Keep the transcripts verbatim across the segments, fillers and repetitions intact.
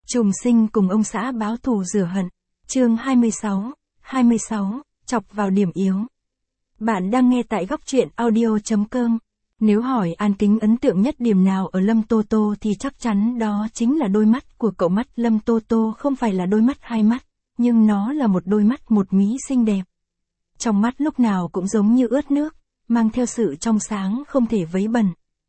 Trùng sinh cùng ông xã báo thù rửa hận. Chương hai mươi sáu, hai mươi sáu, chọc vào điểm yếu. Bạn đang nghe tại góc truyện audio chấm com. Nếu hỏi An Kính ấn tượng nhất điểm nào ở Lâm Tô Tô thì chắc chắn đó chính là đôi mắt của cậu. Mắt Lâm Tô Tô không phải là đôi mắt hai mắt, nhưng nó là một đôi mắt một mí xinh đẹp. Trong mắt lúc nào cũng giống như ướt nước, mang theo sự trong sáng không thể vấy bẩn.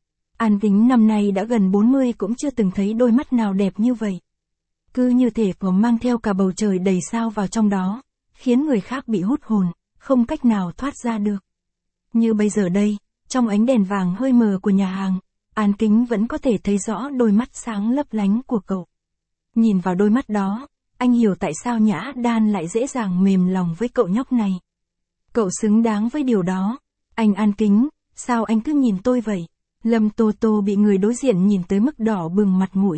An Kính năm nay đã gần bốn mươi cũng chưa từng thấy đôi mắt nào đẹp như vậy. Cứ như thể có mang theo cả bầu trời đầy sao vào trong đó, khiến người khác bị hút hồn, không cách nào thoát ra được. Như bây giờ đây, trong ánh đèn vàng hơi mờ của nhà hàng, An Kính vẫn có thể thấy rõ đôi mắt sáng lấp lánh của cậu. Nhìn vào đôi mắt đó, anh hiểu tại sao Nhã Đan lại dễ dàng mềm lòng với cậu nhóc này. Cậu xứng đáng với điều đó. Anh An Kính, sao anh cứ nhìn tôi vậy? Lâm Tô Tô bị người đối diện nhìn tới mức đỏ bừng mặt mũi.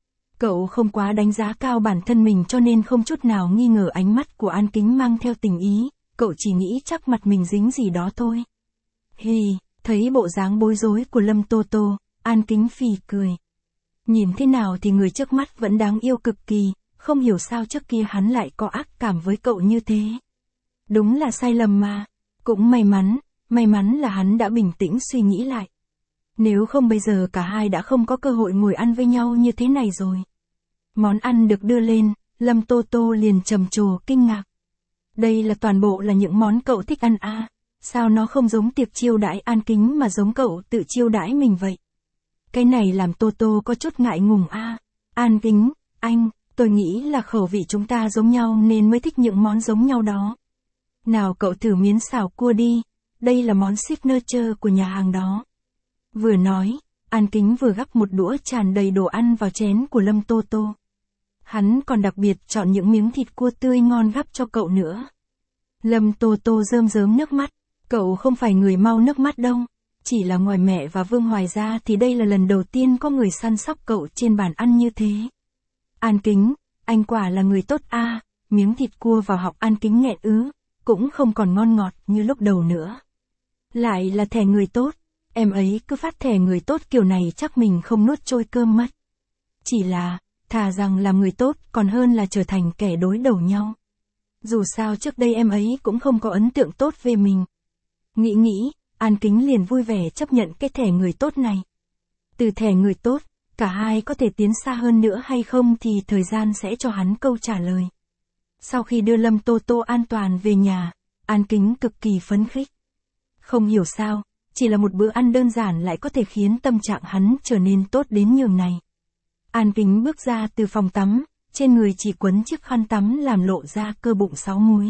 Cậu không quá đánh giá cao bản thân mình cho nên không chút nào nghi ngờ ánh mắt của An Kính mang theo tình ý, cậu chỉ nghĩ chắc mặt mình dính gì đó thôi. Hì, thấy bộ dáng bối rối của Lâm Tô Tô, An Kính phì cười. Nhìn thế nào thì người trước mắt vẫn đáng yêu cực kỳ, không hiểu sao trước kia hắn lại có ác cảm với cậu như thế. Đúng là sai lầm mà, cũng may mắn, may mắn là hắn đã bình tĩnh suy nghĩ lại. Nếu không bây giờ cả hai đã không có cơ hội ngồi ăn với nhau như thế này rồi. Món ăn được đưa lên, Lâm Tô Tô liền trầm trồ kinh ngạc. Đây là toàn bộ là những món cậu thích ăn à, sao nó không giống tiệc chiêu đãi An Kính mà giống cậu tự chiêu đãi mình vậy? Cái này làm Tô Tô có chút ngại ngùng à. An Kính, anh, tôi nghĩ là khẩu vị chúng ta giống nhau nên mới thích những món giống nhau đó. Nào cậu thử miến xào cua đi, đây là món signature của nhà hàng đó. Vừa nói, An Kính vừa gắp một đũa tràn đầy đồ ăn vào chén của Lâm Tô Tô. Hắn còn đặc biệt chọn những miếng thịt cua tươi ngon gắp cho cậu nữa. Lâm Tô Tô rơm rớm nước mắt, cậu không phải người mau nước mắt đâu, chỉ là ngoài mẹ và Vương Hoài ra thì đây là lần đầu tiên có người săn sóc cậu trên bàn ăn như thế. An Kính, anh quả là người tốt a. À, miếng thịt cua vào họng An Kính nghẹn ứ, cũng không còn ngon ngọt như lúc đầu nữa. Lại là thẻ người tốt. Em ấy cứ phát thẻ người tốt kiểu này chắc mình không nuốt trôi cơm mất. Chỉ là, thà rằng làm người tốt còn hơn là trở thành kẻ đối đầu nhau. Dù sao trước đây em ấy cũng không có ấn tượng tốt về mình. Nghĩ nghĩ, An Kính liền vui vẻ chấp nhận cái thẻ người tốt này. Từ thẻ người tốt, cả hai có thể tiến xa hơn nữa hay không thì thời gian sẽ cho hắn câu trả lời. Sau khi đưa Lâm Tô Tô an toàn về nhà, An Kính cực kỳ phấn khích. Không hiểu sao, chỉ là một bữa ăn đơn giản lại có thể khiến tâm trạng hắn trở nên tốt đến nhường này. An Kính bước ra từ phòng tắm, trên người chỉ quấn chiếc khăn tắm làm lộ ra cơ bụng sáu múi.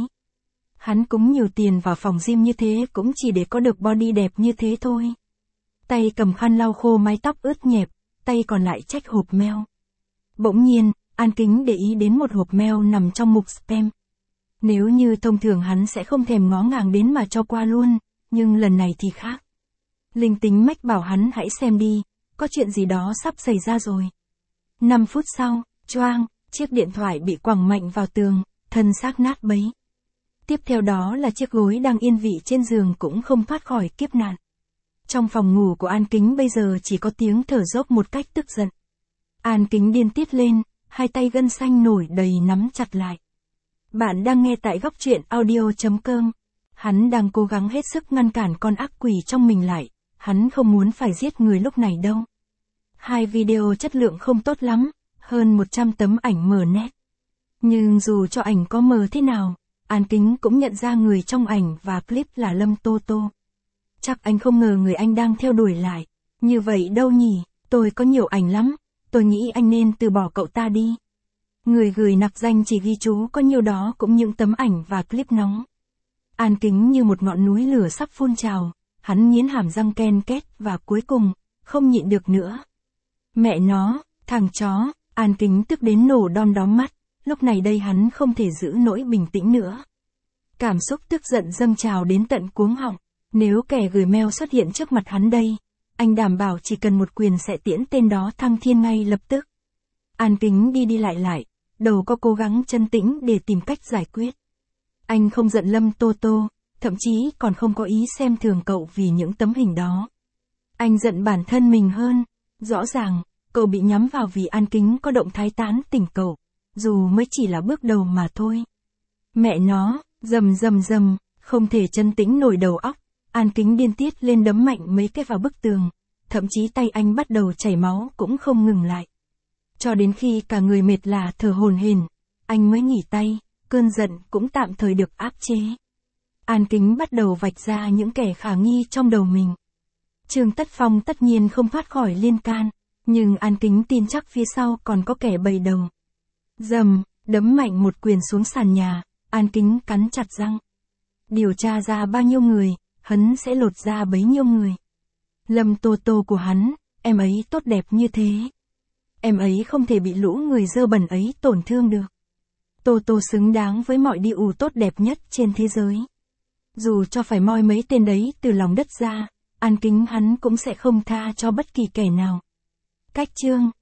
Hắn cúng nhiều tiền vào phòng gym như thế cũng chỉ để có được body đẹp như thế thôi. Tay cầm khăn lau khô mái tóc ướt nhẹp, tay còn lại trách hộp mail. Bỗng nhiên, An Kính để ý đến một hộp mail nằm trong mục spam. Nếu như thông thường hắn sẽ không thèm ngó ngàng đến mà cho qua luôn, nhưng lần này thì khác. Linh tính mách bảo hắn hãy xem đi, có chuyện gì đó sắp xảy ra rồi. năm phút sau, choang, chiếc điện thoại bị quẳng mạnh vào tường, thân xác nát bấy. Tiếp theo đó là chiếc gối đang yên vị trên giường cũng không thoát khỏi kiếp nạn. Trong phòng ngủ của An Kính bây giờ chỉ có tiếng thở dốc một cách tức giận. An Kính điên tiết lên, hai tay gân xanh nổi đầy nắm chặt lại. Bạn đang nghe tại góc truyện audio chấm com. Hắn đang cố gắng hết sức ngăn cản con ác quỷ trong mình lại. Hắn không muốn phải giết người lúc này đâu. Hai video chất lượng không tốt lắm, hơn một trăm tấm ảnh mờ nét. Nhưng dù cho ảnh có mờ thế nào, An Kính cũng nhận ra người trong ảnh và clip là Lâm Tô Tô. Chắc anh không ngờ người anh đang theo đuổi lại. Như vậy đâu nhỉ, tôi có nhiều ảnh lắm, tôi nghĩ anh nên từ bỏ cậu ta đi. Người gửi nặc danh chỉ ghi chú có nhiêu đó cũng những tấm ảnh và clip nóng. An Kính như một ngọn núi lửa sắp phun trào. Hắn nghiến hàm răng ken két và cuối cùng, không nhịn được nữa. Mẹ nó, thằng chó, An Kính tức đến nổ đom đóm mắt, lúc này đây hắn không thể giữ nỗi bình tĩnh nữa. Cảm xúc tức giận dâng trào đến tận cuống họng, nếu kẻ gửi mail xuất hiện trước mặt hắn đây, anh đảm bảo chỉ cần một quyền sẽ tiễn tên đó thăng thiên ngay lập tức. An Kính đi đi lại lại, đầu có cố gắng chân tĩnh để tìm cách giải quyết. Anh không giận Lâm Tô Tô. Thậm chí còn không có ý xem thường cậu vì những tấm hình đó. Anh giận bản thân mình hơn. Rõ ràng, cậu bị nhắm vào vì An Kính có động thái tán tỉnh cậu, dù mới chỉ là bước đầu mà thôi. Mẹ nó, rầm rầm rầm, không thể chân tĩnh nổi đầu óc, An Kính điên tiết lên đấm mạnh mấy cái vào bức tường, thậm chí tay anh bắt đầu chảy máu cũng không ngừng lại. Cho đến khi cả người mệt lả thở hổn hển, anh mới nghỉ tay, cơn giận cũng tạm thời được áp chế. An Kính bắt đầu vạch ra những kẻ khả nghi trong đầu mình. Trương Tất Phong tất nhiên không thoát khỏi liên can, nhưng An Kính tin chắc phía sau còn có kẻ bày đầu. Dầm, đấm mạnh một quyền xuống sàn nhà, An Kính cắn chặt răng. Điều tra ra bao nhiêu người, hắn sẽ lột ra bấy nhiêu người. Lâm Tô Tô của hắn, em ấy tốt đẹp như thế. Em ấy không thể bị lũ người dơ bẩn ấy tổn thương được. Tô Tô xứng đáng với mọi đi ủ tốt đẹp nhất trên thế giới. Dù cho phải moi mấy tên đấy từ lòng đất ra, An Kính hắn cũng sẽ không tha cho bất kỳ kẻ nào. Cách chương